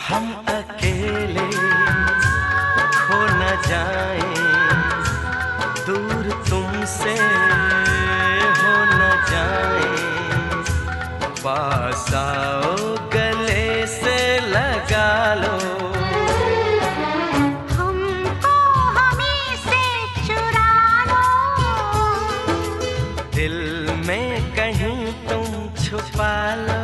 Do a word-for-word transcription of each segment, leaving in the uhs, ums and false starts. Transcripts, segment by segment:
हम अकेले खो न जाएं, दूर तुमसे हो न जाएं, पास आओ गले से लगा लो, हमको हमी से चुरा लो, दिल में कहीं तुम छुपा लो।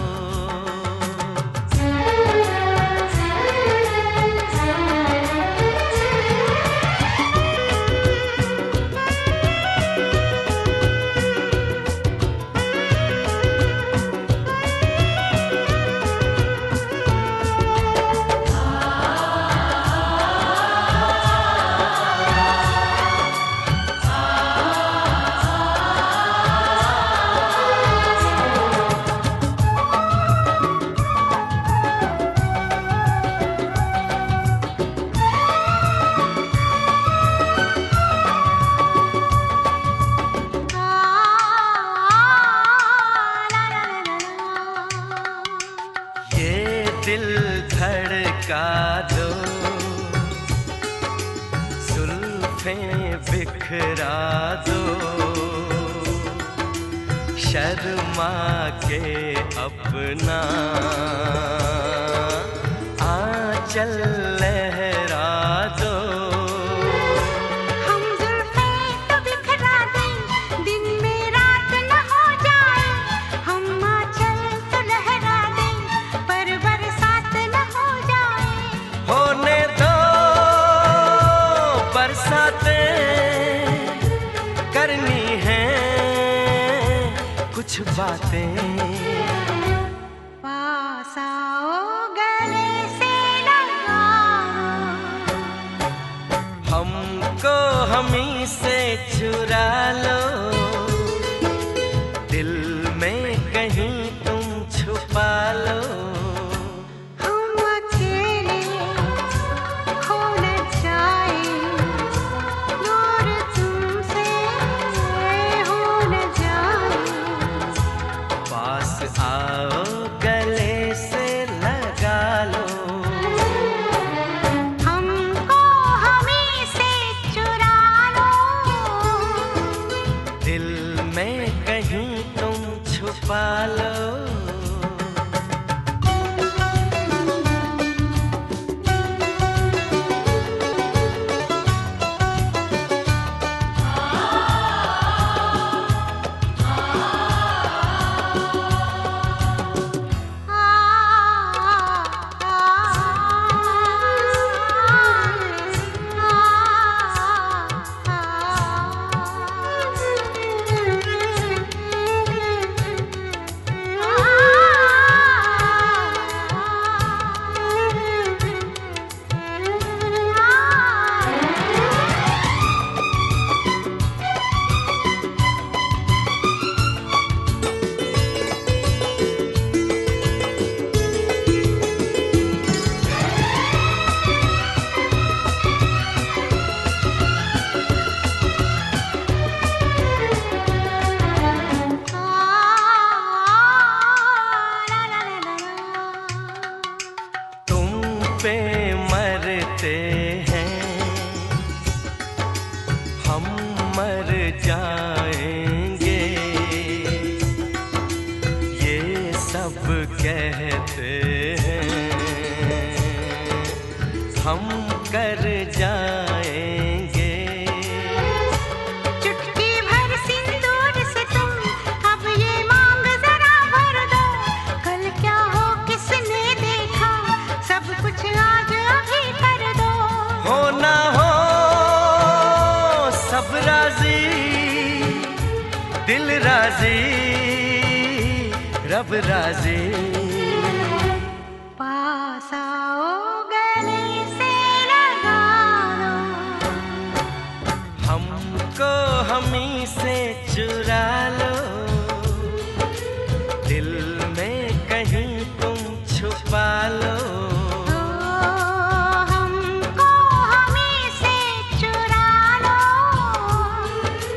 दिल धड़का दो, जुल्फें बिखरा दो, शर्मा के अपना आंचल लहरा दो, हम जुल्फें तो बिखरा दें, दिन में रात न हो जाए, हम आंचल तो लहरा दें, पर बरसात न हो जाए, होने दो बरसातें, करनी है कुछ बातें, पास आओ गले से लगा लो, हमको हमी से चुरा लो, दिल में कहीं तुम छुपा लो, हम अकेले खो न जाएं, दूर तुमसे हो न जाएं, पास आओ गले से लगा लो, हमको हमी से चुरा लो, दिल में कहीं तुम छुपा लो। पे मरते हैं हम, मर जाएंगे ये सब कहते हैं, हम कर जाएंगे, चुटकी भर सिंदूर से तुम अब ये मांग जरा भर दो, कल क्या हो किसने देखा, सब कुछ आज अभी कर दो, हो ना हो सब राजी, दिल राजी, रब राजी, पास आओ गले से लगा लो, हमको हमी से चुरा लो, दिल में कहीं तुम छुपा लो, हमको हमी से चुरा लो,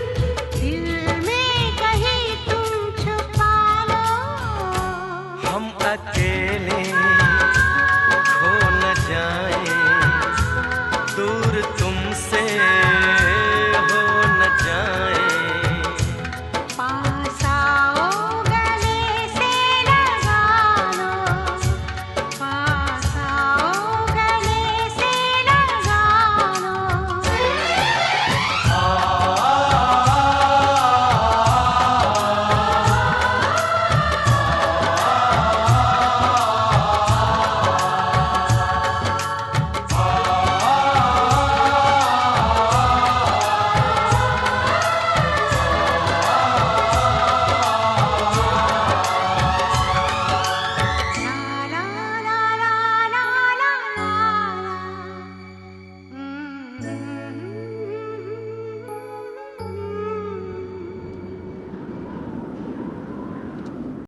दिल में कहीं तुम छुपा लो, हम हम्म।